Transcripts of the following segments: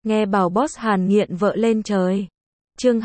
Nghe bảo boss Hàn nghiện vợ lên trời. Chương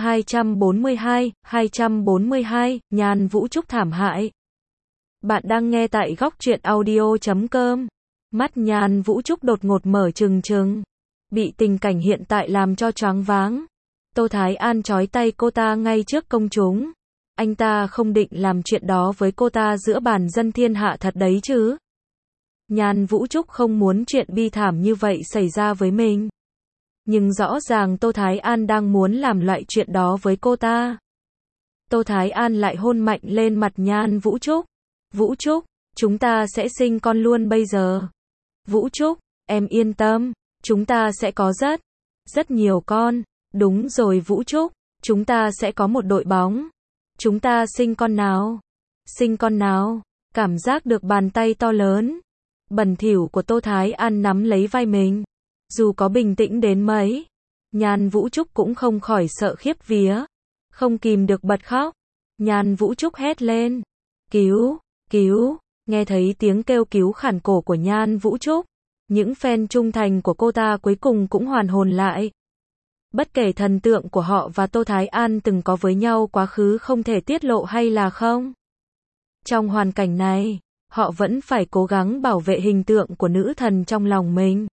242, Nhan Vũ Trúc thảm hại. Bạn đang nghe tại góc truyện audio.com. Mắt Nhan Vũ Trúc đột ngột mở trừng trừng. Bị tình cảnh hiện tại làm cho choáng váng. Tô Thái An trói tay cô ta ngay trước công chúng. Anh ta không định làm chuyện đó với cô ta giữa bàn dân thiên hạ thật đấy chứ. Nhan Vũ Trúc không muốn chuyện bi thảm như vậy xảy ra với mình. Nhưng rõ ràng Tô Thái An đang muốn làm loại chuyện đó với cô ta. Tô Thái An lại hôn mạnh lên mặt Nhan Vũ Trúc. Vũ Trúc, chúng ta sẽ sinh con luôn bây giờ. Vũ Trúc, em yên tâm, chúng ta sẽ có rất nhiều con. Đúng rồi Vũ Trúc, chúng ta sẽ có một đội bóng. Chúng ta sinh con nào? Sinh con nào? Cảm giác được bàn tay to lớn, bẩn thỉu của Tô Thái An nắm lấy vai mình. Dù có bình tĩnh đến mấy, Nhan Vũ Trúc cũng không khỏi sợ khiếp vía. Không kìm được bật khóc. Nhan Vũ Trúc hét lên. Cứu, cứu, nghe thấy tiếng kêu cứu khản cổ của Nhan Vũ Trúc. Những fan trung thành của cô ta cuối cùng cũng hoàn hồn lại. Bất kể thần tượng của họ và Tô Thái An từng có với nhau quá khứ không thể tiết lộ hay là không. Trong hoàn cảnh này, họ vẫn phải cố gắng bảo vệ hình tượng của nữ thần trong lòng mình.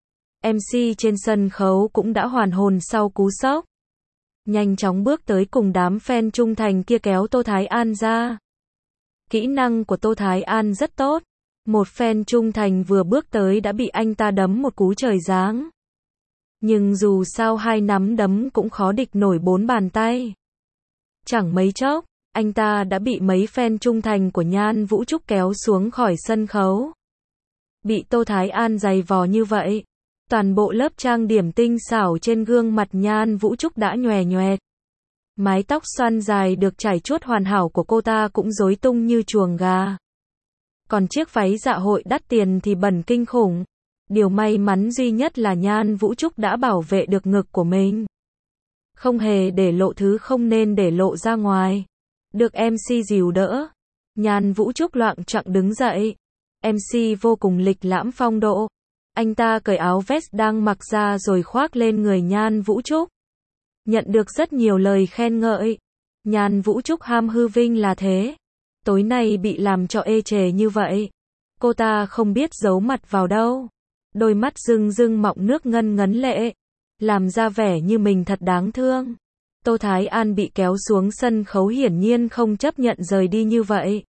MC trên sân khấu cũng đã hoàn hồn sau cú sốc. Nhanh chóng bước tới cùng đám fan trung thành kia kéo Tô Thái An ra. Kỹ năng của Tô Thái An rất tốt. Một fan trung thành vừa bước tới đã bị anh ta đấm một cú trời giáng. Nhưng dù sao hai nắm đấm cũng khó địch nổi bốn bàn tay. Chẳng mấy chốc, anh ta đã bị mấy fan trung thành của Nhan Vũ Trúc kéo xuống khỏi sân khấu. Bị Tô Thái An giày vò như vậy, toàn bộ lớp trang điểm tinh xảo trên gương mặt Nhan Vũ Trúc đã nhòe nhoẹt. Mái tóc xoăn dài được trải chuốt hoàn hảo của cô ta cũng rối tung như chuồng gà. Còn chiếc váy dạ hội đắt tiền thì bẩn kinh khủng. Điều may mắn duy nhất là Nhan Vũ Trúc đã bảo vệ được ngực của mình. Không hề để lộ thứ không nên để lộ ra ngoài. Được MC dìu đỡ, Nhan Vũ Trúc loạng choạng đứng dậy. MC vô cùng lịch lãm phong độ. Anh ta cởi áo vest đang mặc ra rồi khoác lên người Nhan Vũ Trúc. Nhận được rất nhiều lời khen ngợi. Nhan Vũ Trúc ham hư vinh là thế. Tối nay bị làm cho ê chề như vậy. Cô ta không biết giấu mặt vào đâu. Đôi mắt rưng rưng mọng nước ngân ngấn lệ. Làm ra vẻ như mình thật đáng thương. Tô Thái An bị kéo xuống sân khấu hiển nhiên không chấp nhận rời đi như vậy.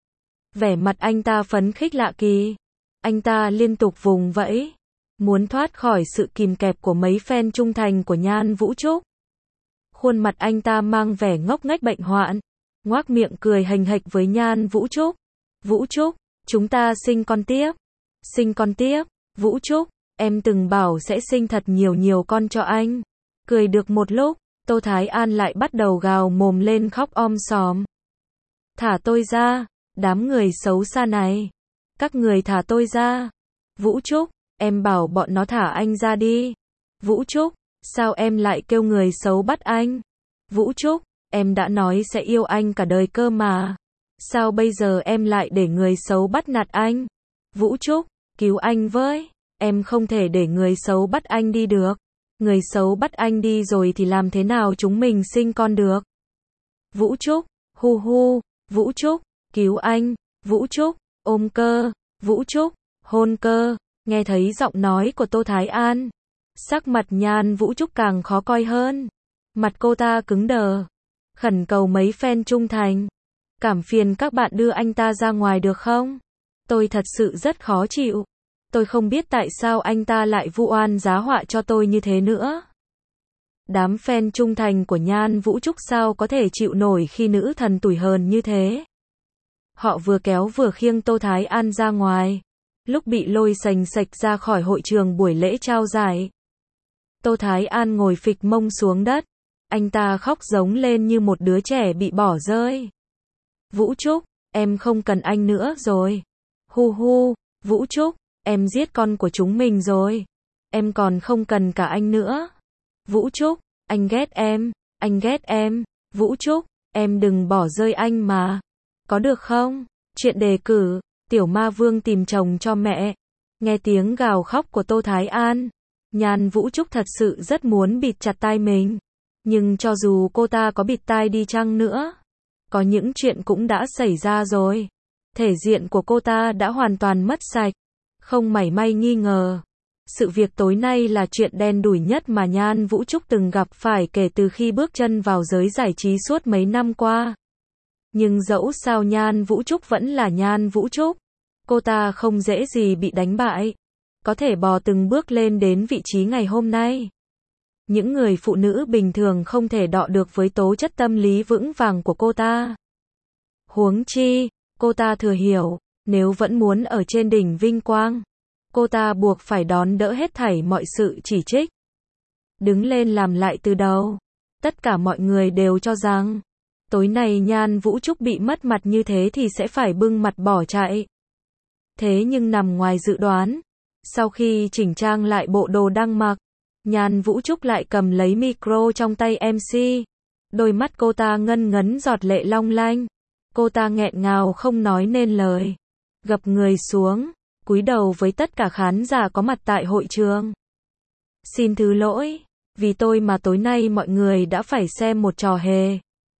Vẻ mặt anh ta phấn khích lạ kỳ. Anh ta liên tục vùng vẫy. Muốn thoát khỏi sự kìm kẹp của mấy fan trung thành của Nhan Vũ Trúc. Khuôn mặt anh ta mang vẻ ngốc nghếch bệnh hoạn. Ngoác miệng cười hềnh hệch với Nhan Vũ Trúc. Vũ Trúc, chúng ta sinh con tiếp. Sinh con tiếp. Vũ Trúc, em từng bảo sẽ sinh thật nhiều con cho anh. Cười được một lúc, Tô Thái An lại bắt đầu gào mồm lên khóc sòm. Thả tôi ra, đám người xấu xa này. Các người thả tôi ra. Vũ Trúc, em bảo bọn nó thả anh ra đi. Vũ Trúc, sao em lại kêu người xấu bắt anh? Vũ Trúc, em đã nói sẽ yêu anh cả đời cơ mà. Sao bây giờ em lại để người xấu bắt nạt anh? Vũ Trúc, cứu anh với. Em không thể để người xấu bắt anh đi được. Người xấu bắt anh đi rồi thì làm thế nào chúng mình sinh con được? Vũ Trúc, hu hu. Vũ Trúc, cứu anh. Vũ Trúc, ôm cơ. Vũ Trúc, hôn cơ. Nghe thấy giọng nói của Tô Thái An, sắc mặt Nhan Vũ Trúc càng khó coi hơn. Mặt cô ta cứng đờ. Khẩn cầu mấy fan trung thành. Cảm phiền các bạn đưa anh ta ra ngoài được không? Tôi thật sự rất khó chịu. Tôi không biết tại sao anh ta lại vu oan giá họa cho tôi như thế nữa. Đám fan trung thành của Nhan Vũ Trúc sao có thể chịu nổi khi nữ thần tủi hờn như thế. Họ vừa kéo vừa khiêng Tô Thái An ra ngoài. Lúc bị lôi xành xạch ra khỏi hội trường buổi lễ trao giải, Tô Thái An ngồi phịch mông xuống đất. Anh ta khóc giống lên như một đứa trẻ bị bỏ rơi. Vũ Trúc, em không cần anh nữa rồi. Hu hu, Vũ Trúc, em giết con của chúng mình rồi. Em còn không cần cả anh nữa. Vũ Trúc, anh ghét em. Anh ghét em. Vũ Trúc, em đừng bỏ rơi anh mà. Có được không? Chuyện đề cử, Tiểu Ma Vương tìm chồng cho mẹ. Nghe tiếng gào khóc của Tô Thái An, Nhan Vũ Trúc thật sự rất muốn bịt chặt tai mình. Nhưng cho dù cô ta có bịt tai đi chăng nữa, có những chuyện cũng đã xảy ra rồi. Thể diện của cô ta đã hoàn toàn mất sạch. Không mảy may nghi ngờ. Sự việc tối nay là chuyện đen đủi nhất mà Nhan Vũ Trúc từng gặp phải kể từ khi bước chân vào giới giải trí suốt mấy năm qua. Nhưng dẫu sao Nhan Vũ Trúc vẫn là Nhan Vũ Trúc. Cô ta không dễ gì bị đánh bại. Có thể bò từng bước lên đến vị trí ngày hôm nay. Những người phụ nữ bình thường không thể đọ được với tố chất tâm lý vững vàng của cô ta. Huống chi, cô ta thừa hiểu, nếu vẫn muốn ở trên đỉnh vinh quang, cô ta buộc phải đón đỡ hết thảy mọi sự chỉ trích. Đứng lên làm lại từ đầu. Tất cả mọi người đều cho rằng, tối nay Nhan Vũ Trúc bị mất mặt như thế thì sẽ phải bưng mặt bỏ chạy. Thế nhưng nằm ngoài dự đoán, sau khi chỉnh trang lại bộ đồ đang mặc, Nhan Vũ Trúc lại cầm lấy micro trong tay MC. Đôi mắt cô ta ngân ngấn giọt lệ long lanh. Cô ta nghẹn ngào không nói nên lời. Gập người xuống, cúi đầu với tất cả khán giả có mặt tại hội trường. Xin thứ lỗi, vì tôi mà tối nay mọi người đã phải xem một trò hề.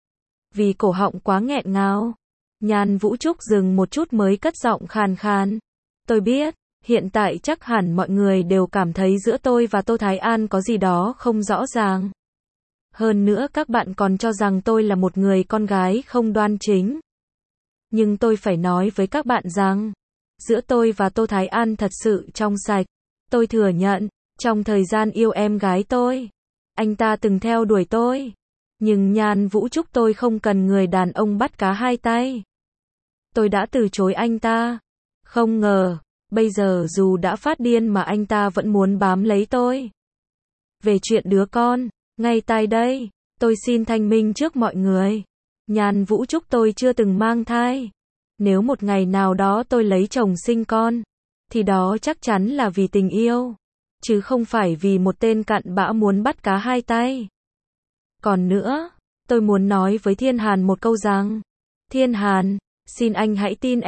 Vì cổ họng quá nghẹn ngào, Nhan Vũ Trúc dừng một chút mới cất giọng khàn khàn. Tôi biết, hiện tại chắc hẳn mọi người đều cảm thấy giữa tôi và Tô Thái An có gì đó không rõ ràng. Hơn nữa các bạn còn cho rằng tôi là một người con gái không đoan chính. Nhưng tôi phải nói với các bạn rằng, giữa tôi và Tô Thái An thật sự trong sạch. Tôi thừa nhận, trong thời gian yêu em gái tôi, anh ta từng theo đuổi tôi. Nhưng Nhan Vũ Trúc tôi không cần người đàn ông bắt cá hai tay. Tôi đã từ chối anh ta. Không ngờ, bây giờ dù đã phát điên mà anh ta vẫn muốn bám lấy tôi. Về chuyện đứa con, ngay tại đây, tôi xin thanh minh trước mọi người. Nhan Vũ Trúc tôi chưa từng mang thai. Nếu một ngày nào đó tôi lấy chồng sinh con, thì đó chắc chắn là vì tình yêu, chứ không phải vì một tên cặn bã muốn bắt cá hai tay. Còn nữa, tôi muốn nói với Thiên Hàn một câu rằng, Thiên Hàn, xin anh hãy tin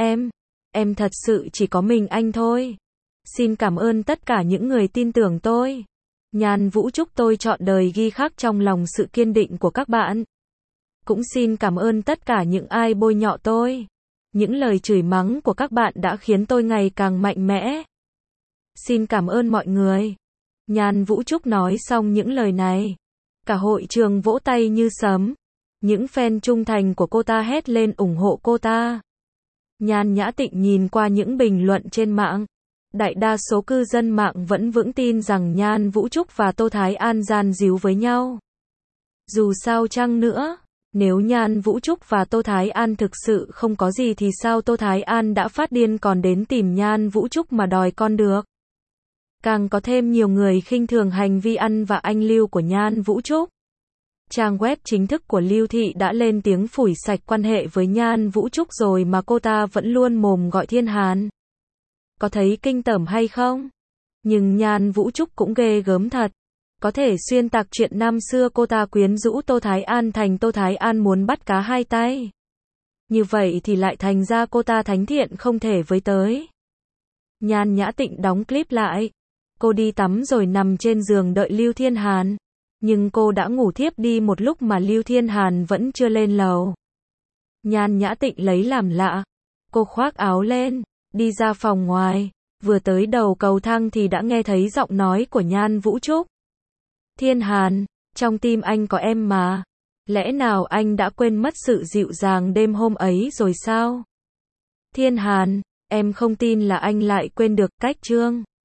em thật sự chỉ có mình anh thôi. Xin cảm ơn tất cả những người tin tưởng tôi. Nhan Vũ Trúc tôi chọn đời ghi khắc trong lòng sự kiên định của các bạn. Cũng xin cảm ơn tất cả những ai bôi nhọ tôi. Những lời chửi mắng của các bạn đã khiến tôi ngày càng mạnh mẽ. Xin cảm ơn mọi người. Nhan Vũ Trúc nói xong những lời này, cả hội trường vỗ tay như sấm. Những fan trung thành của cô ta hét lên ủng hộ cô ta. Nhan Nhã Tịnh nhìn qua những bình luận trên mạng. Đại đa số cư dân mạng vẫn vững tin rằng Nhan Vũ Trúc và Tô Thái An gian díu với nhau. Dù sao chăng nữa, nếu Nhan Vũ Trúc và Tô Thái An thực sự không có gì thì sao Tô Thái An đã phát điên còn đến tìm Nhan Vũ Trúc mà đòi con được. Càng có thêm nhiều người khinh thường hành vi ăn và anh Lưu của Nhan Vũ Trúc. Trang web chính thức của Lưu Thị đã lên tiếng phủi sạch quan hệ với Nhan Vũ Trúc rồi mà cô ta vẫn luôn mồm gọi Thiên Hàn. Có thấy kinh tởm hay không? Nhưng Nhan Vũ Trúc cũng ghê gớm thật. Có thể xuyên tạc chuyện năm xưa cô ta quyến rũ Tô Thái An thành Tô Thái An muốn bắt cá hai tay. Như vậy thì lại thành ra cô ta thánh thiện không thể với tới. Nhan Nhã Tịnh đóng clip lại. Cô đi tắm rồi nằm trên giường đợi Lưu Thiên Hàn. Nhưng cô đã ngủ thiếp đi một lúc mà Lưu Thiên Hàn vẫn chưa lên lầu. Nhan Nhã Tịnh lấy làm lạ. Cô khoác áo lên, đi ra phòng ngoài. Vừa tới đầu cầu thang thì đã nghe thấy giọng nói của Nhan Vũ Trúc. Thiên Hàn, trong tim anh có em mà. Lẽ nào anh đã quên mất sự dịu dàng đêm hôm ấy rồi sao? Thiên Hàn, em không tin là anh lại quên được cách chương.